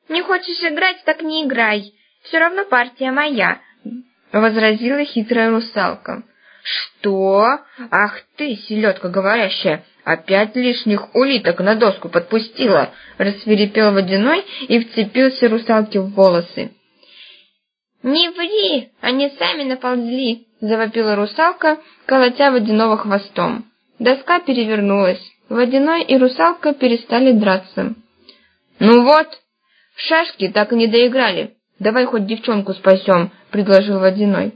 Не хочешь играть, так не играй. Все равно партия моя, — возразила хитрая русалка. Что? Ах ты, селедка говорящая, опять лишних улиток на доску подпустила, — рассвирепел Водяной и вцепился русалке в волосы. Не ври, они сами наползли, — завопила русалка, колотя Водяного хвостом. Доска перевернулась. Водяной и русалка перестали драться. Ну вот, в шашки так и не доиграли. Давай хоть девчонку спасем, — предложил Водяной.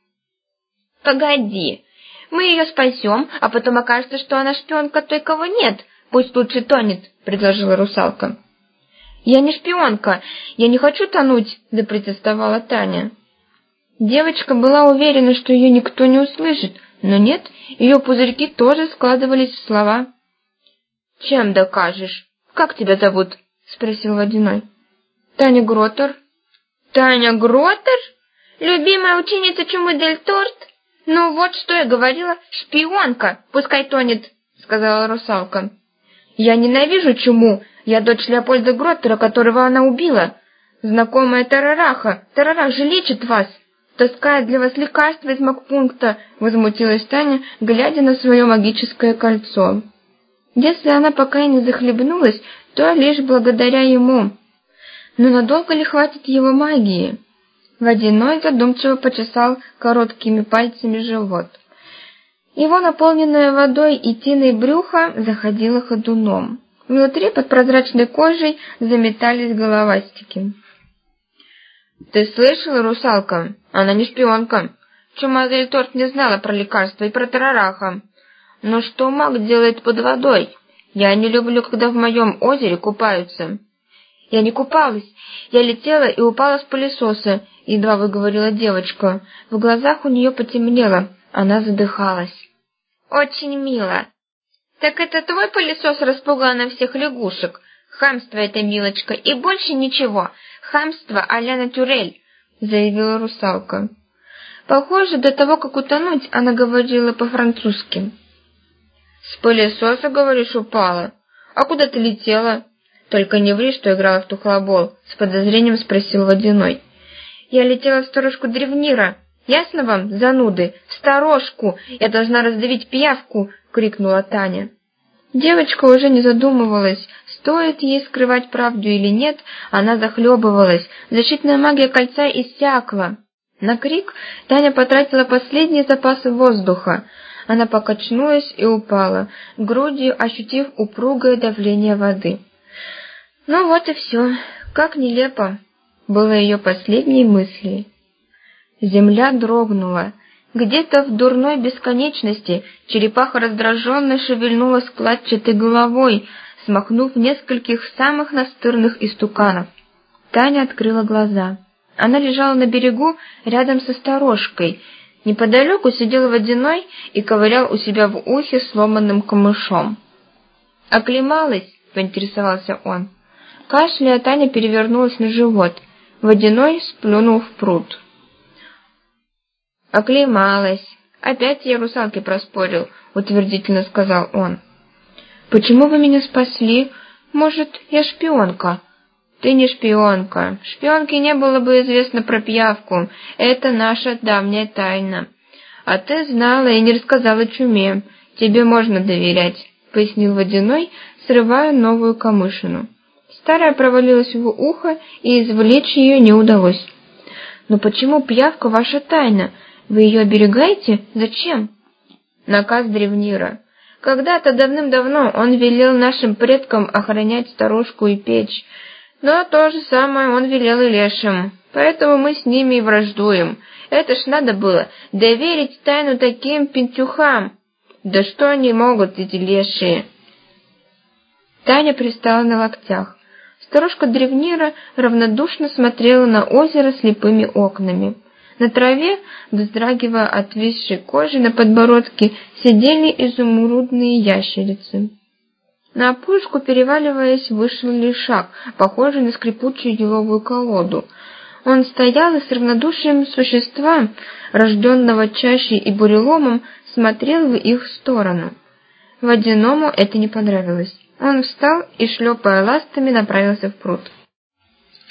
Погоди, мы ее спасем, а потом окажется, что она шпионка той, кого нет. Пусть лучше тонет, — предложила русалка. Я не шпионка, я не хочу тонуть, — запротестовала Таня. Девочка была уверена, что ее никто не услышит, но нет, ее пузырьки тоже складывались в слова. «Чем докажешь? Как тебя зовут?» — спросил Водяной. «Таня Гротер». «Таня Гротер? Любимая ученица Чумы дель Торт? Ну вот, что я говорила, шпионка, пускай тонет», — сказала русалка. «Я ненавижу Чуму, я дочь Леопольда Гротера, которого она убила. Знакомая Тарараха, Тарарах же лечит вас. Таскает для вас лекарства из магпункта», — возмутилась Таня, глядя на свое магическое кольцо. Если она пока и не захлебнулась, то лишь благодаря ему. Но надолго ли хватит его магии? Водяной задумчиво почесал короткими пальцами живот. Его наполненное водой и тиной брюхо заходило ходуном. Внутри под прозрачной кожей заметались головастики. «Ты слышала, русалка? Она не шпионка. Чума дель Торт не знала про лекарства и про Тарараха. Но что маг делает под водой? Я не люблю, когда в моем озере купаются». «Я не купалась. Я летела и упала с пылесоса», — едва выговорила девочка. В глазах у нее потемнело. Она задыхалась. «Очень мило. Так это твой пылесос распугал на всех лягушек? Хамство это, милочка, и больше ничего. Хамство а-ля натюрель», — заявила русалка. Похоже, до того, как утонуть, она говорила по-французски. «С пылесоса, говоришь, упала? А куда ты летела?» «Только не ври, что играла в тухлобол», — с подозрением спросил Водяной. «Я летела в сторожку Древнира. Ясно вам, зануды? В сторожку! Я должна раздавить пиявку!» — крикнула Таня. Девочка уже не задумывалась, стоит ей скрывать правду или нет, она захлебывалась. Защитная магия кольца иссякла. На крик Таня потратила последние запасы воздуха. Она покачнулась и упала, грудью ощутив упругое давление воды. Ну вот и все. Как нелепо, было ее последней мыслью. Земля дрогнула. Где-то в дурной бесконечности черепаха раздраженно шевельнула складчатой головой, смахнув нескольких самых настырных истуканов. Таня открыла глаза. Она лежала на берегу рядом со сторожкой. Неподалеку сидел Водяной и ковырял у себя в ухе сломанным камышом. «Оклемалась?» — поинтересовался он. Кашляя, Таня перевернулась на живот. Водяной сплюнул в пруд. «Оклемалась. Опять я русалке проспорил», — утвердительно сказал он. «Почему вы меня спасли? Может, я шпионка?» «Ты не шпионка. Шпионке не было бы известно про пиявку. Это наша давняя тайна. А ты знала и не рассказала Чуме. Тебе можно доверять», — пояснил Водяной, срывая новую камышину. Старая провалилась в ухо, и извлечь ее не удалось. «Но почему пиявка ваша тайна? Вы ее оберегаете? Зачем?» «Наказ Древнира. Когда-то давным-давно он велел нашим предкам охранять сторожку и печь. Но то же самое он велел и лешим. Поэтому мы с ними и враждуем. Это ж надо было доверить тайну таким пентюхам. Да что они могут, эти лешие?» Таня пристала на локтях. Сторожка Древнира равнодушно смотрела на озеро слепыми окнами. На траве, вздрагивая от висшей кожи на подбородке, сидели изумрудные ящерицы. На опушку, переваливаясь, вышел лишак, похожий на скрипучую еловую колоду. Он стоял и с равнодушием существа, рожденного чащей и буреломом, смотрел в их сторону. Водяному это не понравилось. Он встал и, шлепая ластами, направился в пруд.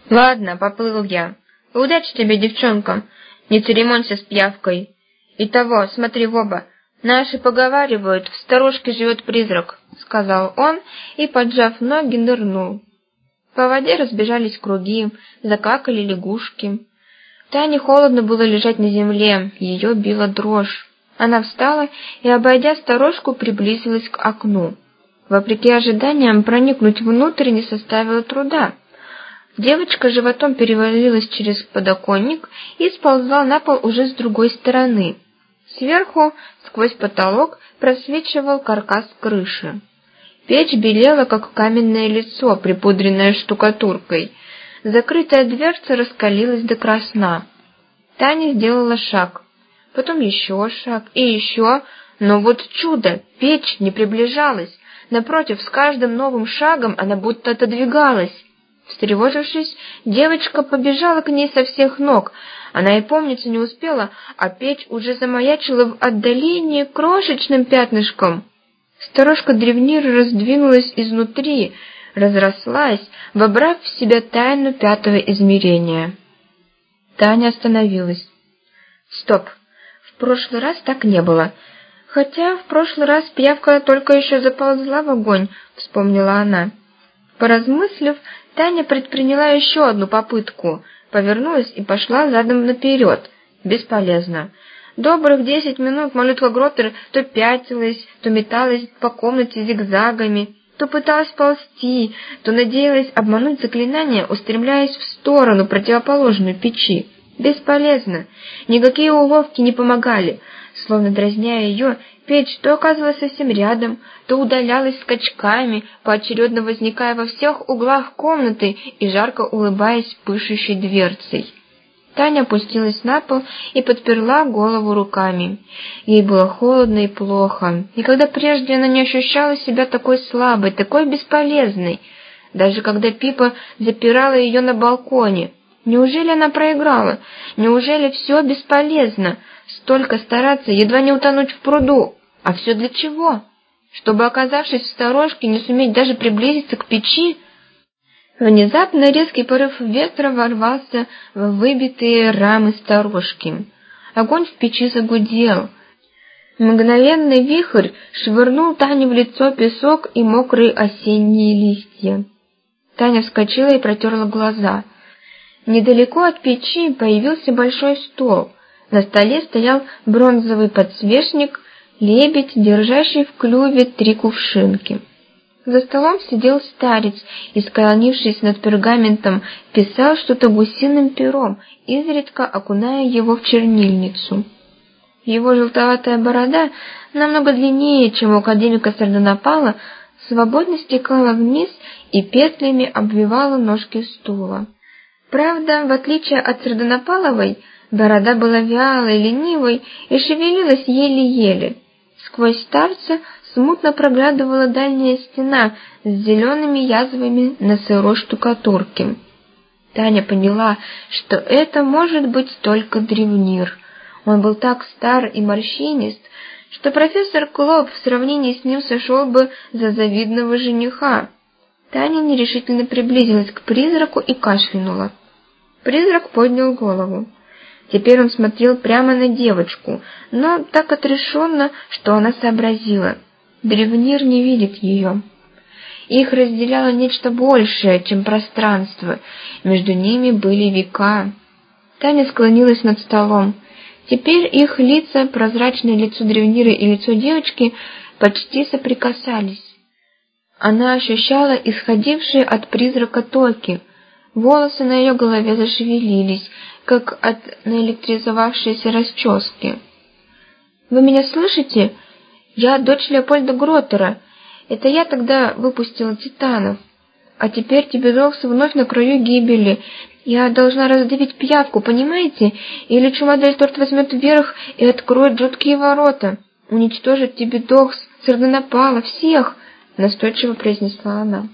Ладно, поплыл я. Удачи тебе, девчонка. Не церемонься с пиявкой. И того, смотри в оба. Наши поговаривают, в сторожке живет призрак, сказал он и, поджав ноги, нырнул. По воде разбежались круги, закакали лягушки. Тане холодно было лежать на земле, ее била дрожь. Она встала и, обойдя сторожку, приблизилась к окну. Вопреки ожиданиям, проникнуть внутрь не составило труда. Девочка животом перевалилась через подоконник и сползла на пол уже с другой стороны. Сверху, сквозь потолок, просвечивал каркас крыши. Печь белела, как каменное лицо, припудренное штукатуркой. Закрытая дверца раскалилась до красна. Таня сделала шаг, потом еще шаг и еще, но вот чудо, печь не приближалась. Напротив, с каждым новым шагом она будто отодвигалась. Встревожившись, девочка побежала к ней со всех ног. Она и помниться не успела, а печь уже замаячила в отдалении крошечным пятнышком. Сторожка древнира раздвинулась изнутри, разрослась, вобрав в себя тайну пятого измерения. Таня остановилась. Стоп, в прошлый раз так не было. Хотя в прошлый раз пиявка только еще заползла в огонь, вспомнила она. Поразмыслив, Таня предприняла еще одну попытку, повернулась и пошла задом наперед. Бесполезно. Добрых 10 минут молитва Гроттер то пятилась, то металась по комнате зигзагами, то пыталась ползти, то надеялась обмануть заклинание, устремляясь в сторону, противоположную печи. Бесполезно. Никакие уловки не помогали. Словно дразня ее, печь то оказывалась совсем рядом, то удалялась скачками, поочередно возникая во всех углах комнаты и жарко улыбаясь пышущей дверцей. Таня опустилась на пол и подперла голову руками. Ей было холодно и плохо. Никогда прежде она не ощущала себя такой слабой, такой бесполезной. Даже когда Пипа запирала ее на балконе. Неужели она проиграла? Неужели все бесполезно? Столько стараться, едва не утонуть в пруду. А все для чего? Чтобы, оказавшись в сторожке, не суметь даже приблизиться к печи? Внезапно резкий порыв ветра ворвался в выбитые рамы сторожки. Огонь в печи загудел. Мгновенный вихрь швырнул Тане в лицо песок и мокрые осенние листья. Таня вскочила и протерла глаза. Недалеко от печи появился большой стол. На столе стоял бронзовый подсвечник, лебедь, держащий в клюве 3 кувшинки. За столом сидел старец и, склонившись над пергаментом, писал что-то гусиным пером, изредка окуная его в чернильницу. Его желтоватая борода, намного длиннее, чем у академика Сардонапала, свободно стекала вниз и петлями обвивала ножки стула. Правда, в отличие от Сардонапаловой, борода была вялой, ленивой и шевелилась еле-еле. Сквозь старца смутно проглядывала дальняя стена с зелеными язвами на сырой штукатурке. Таня поняла, что это может быть только древнир. Он был так стар и морщинист, что профессор Клоп в сравнении с ним сошел бы за завидного жениха. Таня нерешительно приблизилась к призраку и кашлянула. Призрак поднял голову. Теперь он смотрел прямо на девочку, но так отрешенно, что она сообразила. Древнир не видит ее. Их разделяло нечто большее, чем пространство. Между ними были века. Таня склонилась над столом. Теперь их лица, прозрачное лицо древнира и лицо девочки, почти соприкасались. Она ощущала исходившие от призрака токи. Волосы на ее голове зашевелились, как от наэлектризовавшейся расчески. «Вы меня слышите? Я дочь Леопольда Гроттера. Это я тогда выпустила титанов. А теперь Тибидокс вновь на краю гибели. Я должна раздавить пиявку, понимаете? Или Чумадель-Торт возьмет вверх и откроет жуткие ворота. Уничтожит Тибидокс, Сардонапала, всех!» — настойчиво произнесла она.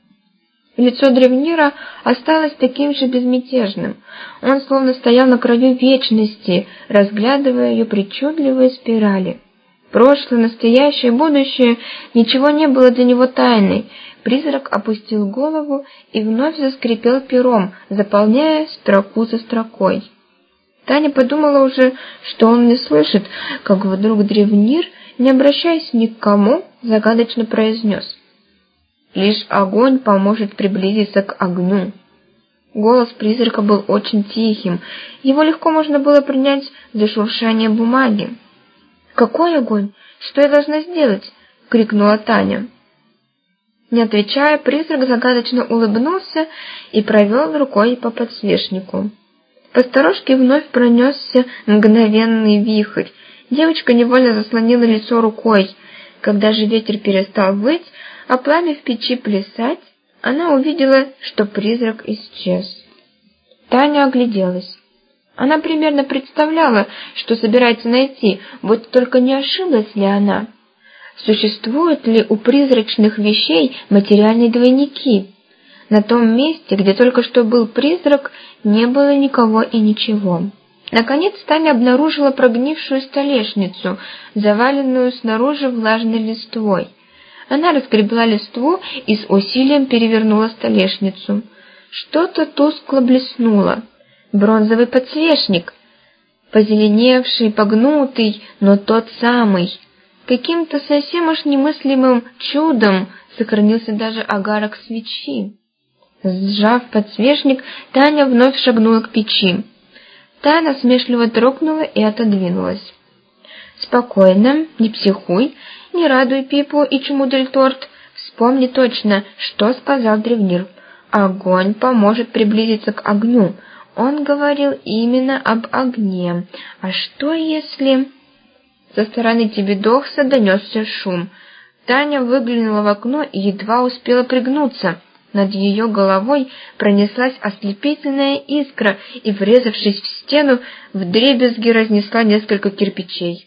Лицо древнира осталось таким же безмятежным. Он словно стоял на краю вечности, разглядывая ее причудливые спирали. Прошлое, настоящее, будущее — ничего не было для него тайной. Призрак опустил голову и вновь заскрипел пером, заполняя строку за строкой. Таня подумала уже, что он не слышит, как вдруг древнир, не обращаясь ни к кому, загадочно произнес: «Лишь огонь поможет приблизиться к огню». Голос призрака был очень тихим, его легко можно было принять за шуршание бумаги. «Какой огонь? Что я должна сделать?» — крикнула Таня. Не отвечая, призрак загадочно улыбнулся и провел рукой по подсвечнику. По сторожке вновь пронесся мгновенный вихрь. Девочка невольно заслонила лицо рукой. Когда же ветер перестал выть, а пламя в печи плясать, она увидела, что призрак исчез. Таня огляделась. Она примерно представляла, что собирается найти, вот только не ошиблась ли она. Существуют ли у призрачных вещей материальные двойники? На том месте, где только что был призрак, не было никого и ничего. Наконец Таня обнаружила прогнившую столешницу, заваленную снаружи влажной листвой. Она разгребла листву и с усилием перевернула столешницу. Что-то тускло блеснуло. Бронзовый подсвечник, позеленевший, погнутый, но тот самый. Каким-то совсем уж немыслимым чудом сохранился даже огарок свечи. Сжав подсвечник, Таня вновь шагнула к печи. Та насмешливо дрогнула и отодвинулась. «Спокойно, не психуй, не радуй Пипу и Чмудель-торт. Вспомни точно, что сказал древнир. Огонь поможет приблизиться к огню. Он говорил именно об огне. А что если...» Со стороны Тебедохса донесся шум. Таня выглянула в окно и едва успела пригнуться. Над ее головой пронеслась ослепительная искра и, врезавшись в стену, вдребезги разнесла несколько кирпичей.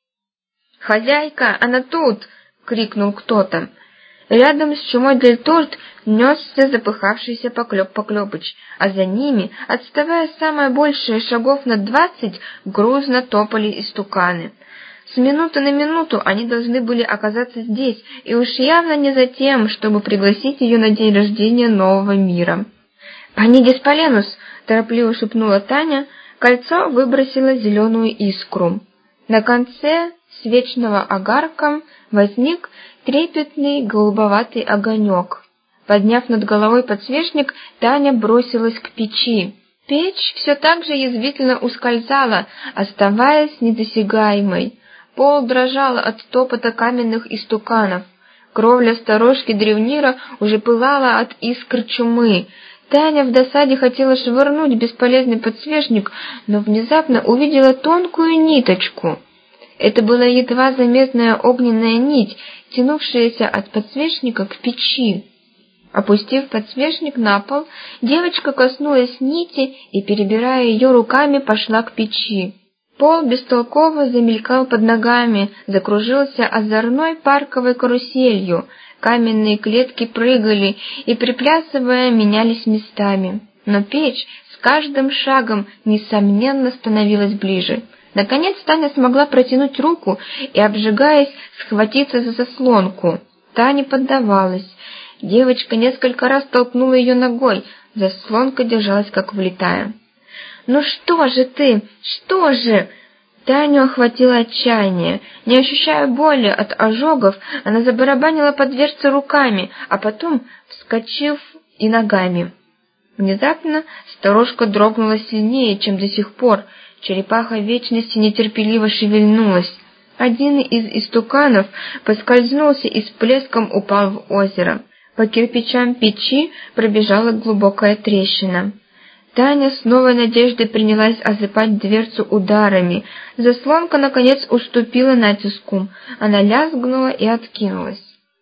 «Хозяйка, она тут!» — крикнул кто-то. Рядом с Чмудель-торт несся запыхавшийся Поклёп-Поклёпыч, а за ними, отставая самое большее шагов на 20, грузно топали истуканы. С минуты на минуту они должны были оказаться здесь, и уж явно не за тем, чтобы пригласить ее на день рождения нового мира. «Панидис Поленус!» — торопливо шепнула Таня, кольцо выбросило зеленую искру. На конце свечного огарка возник трепетный голубоватый огонек. Подняв над головой подсвечник, Таня бросилась к печи. Печь все так же язвительно ускользала, оставаясь недосягаемой. Пол дрожал от топота каменных истуканов. Кровля сторожки древнира уже пылала от искр чумы. Таня в досаде хотела швырнуть бесполезный подсвечник, но внезапно увидела тонкую ниточку. Это была едва заметная огненная нить, тянувшаяся от подсвечника к печи. Опустив подсвечник на пол, девочка коснулась нити и, перебирая ее руками, пошла к печи. Пол бестолково замелькал под ногами, закружился озорной парковой каруселью, каменные клетки прыгали и, приплясывая, менялись местами. Но печь с каждым шагом, несомненно, становилась ближе. Наконец Таня смогла протянуть руку и, обжигаясь, схватиться за заслонку. Та не поддавалась. Девочка несколько раз толкнула ее ногой, заслонка держалась как влитая. «Ну что же ты? Что же?» Таню охватило отчаяние. Не ощущая боли от ожогов, она забарабанила по дверце руками, а потом, вскочив и ногами. Внезапно сторожка дрогнула сильнее, чем до сих пор. Черепаха вечности нетерпеливо шевельнулась. Один из истуканов поскользнулся и с плеском упал в озеро. По кирпичам печи пробежала глубокая трещина. Таня с новой надеждой принялась осыпать дверцу ударами. Заслонка, наконец, уступила натиску. Она лязгнула и откинулась.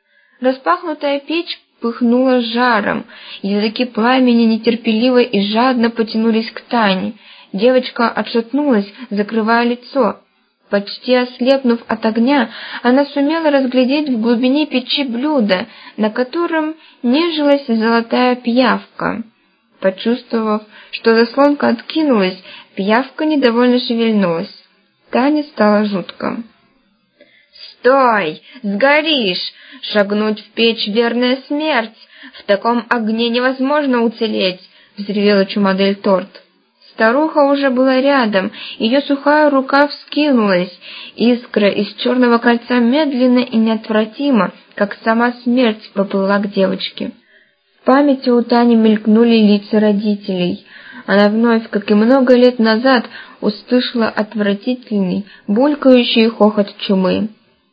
Распахнутая печь пыхнула жаром. Языки пламени нетерпеливо и жадно потянулись к Тане. Девочка отшатнулась, закрывая лицо. Почти ослепнув от огня, она сумела разглядеть в глубине печи блюдо, на котором нежилась золотая пиявка. Почувствовав, что заслонка откинулась, пиявка недовольно шевельнулась. Тане стало жутко. «Стой! Сгоришь! Шагнуть в печь — верная смерть! В таком огне невозможно уцелеть!» — взревела Чумадель-Торт. Старуха уже была рядом, ее сухая рука вскинулась. Искра из черного кольца медленно и неотвратимо, как сама смерть, поплыла к девочке. В памяти у Тани мелькнули лица родителей. Она вновь, как и много лет назад, услышала отвратительный, булькающий хохот чумы.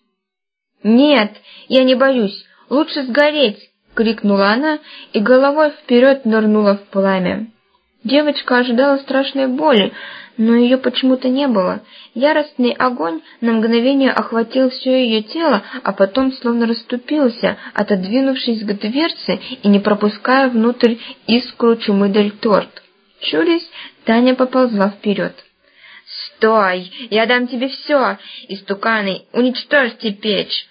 «Нет, я не боюсь, лучше сгореть!» — крикнула она и головой вперед нырнула в пламя. Девочка ожидала страшной боли, но ее почему-то не было. Яростный огонь на мгновение охватил все ее тело, а потом словно расступился, отодвинувшись к дверце и не пропуская внутрь искру Чумадель-Торт. Чурясь, Таня поползла вперед. «Стой! Я дам тебе все! Истуканы, уничтожьте печь!»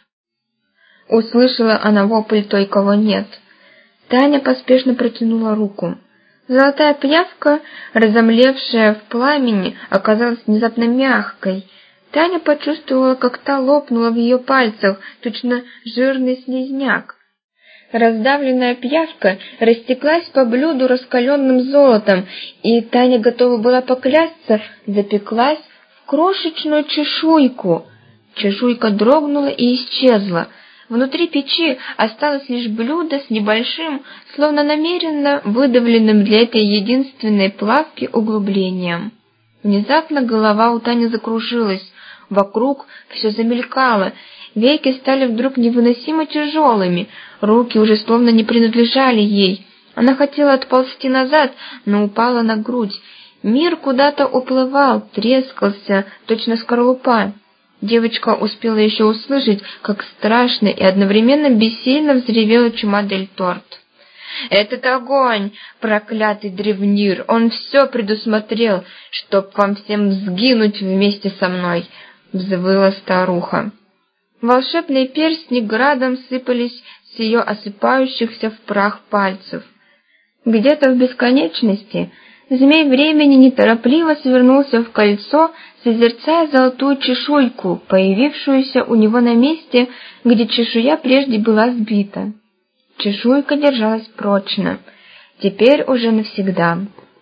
Услышала она вопль той, кого нет. Таня поспешно протянула руку. Золотая пиявка, разомлевшая в пламени, оказалась внезапно мягкой. Таня почувствовала, как та лопнула в ее пальцах, точно жирный слизняк. Раздавленная пиявка растеклась по блюду раскаленным золотом, и Таня готова была поклясться, запеклась в крошечную чешуйку. Чешуйка дрогнула и исчезла. Внутри печи осталось лишь блюдо с небольшим, словно намеренно выдавленным для этой единственной плавки углублением. Внезапно голова у Тани закружилась, вокруг все замелькало, веки стали вдруг невыносимо тяжелыми, руки уже словно не принадлежали ей. Она хотела отползти назад, но упала на грудь. Мир куда-то уплывал, трескался, точно скорлупа. Девочка успела еще услышать, как страшно и одновременно бессильно взревела Чумадель-Торт. «Этот огонь, проклятый древнир, он все предусмотрел, чтоб вам всем сгинуть вместе со мной!» — взвыла старуха. Волшебные перстни градом сыпались с ее осыпающихся в прах пальцев. Где-то в бесконечности змей времени неторопливо свернулся в кольцо, созерцая золотую чешуйку, появившуюся у него на месте, где чешуя прежде была сбита. Чешуйка держалась прочно, теперь уже навсегда.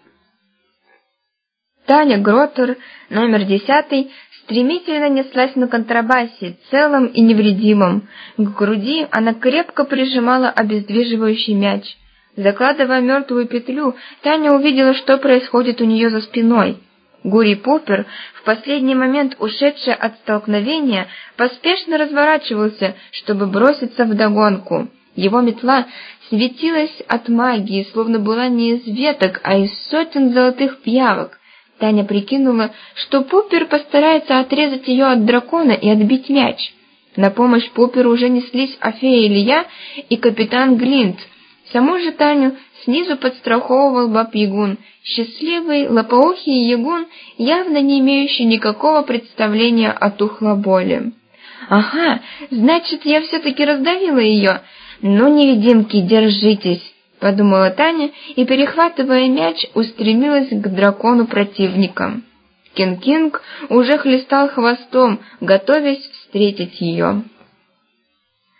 Таня Гроттер, номер 10, стремительно неслась на контрабасе, целым и невредимым. К груди она крепко прижимала обездвиживающий мяч. Закладывая мертвую петлю, Таня увидела, что происходит у нее за спиной. Гурий Поппер, в последний момент ушедший от столкновения, поспешно разворачивался, чтобы броситься вдогонку. Его метла светилась от магии, словно была не из веток, а из сотен золотых пиявок. Таня прикинула, что Поппер постарается отрезать ее от дракона и отбить мяч. На помощь Попперу уже неслись Афея Илья и капитан Глинт. Саму же Таню снизу подстраховывал Баб-Ягун, счастливый, лопоухий ягун, явно не имеющий никакого представления о тухлоболе. «Ага, значит, я все-таки раздавила ее. Ну, невидимки, держитесь!» — подумала Таня и, перехватывая мяч, устремилась к дракону противника. Кинг-Кинг уже хлестал хвостом, готовясь встретить ее.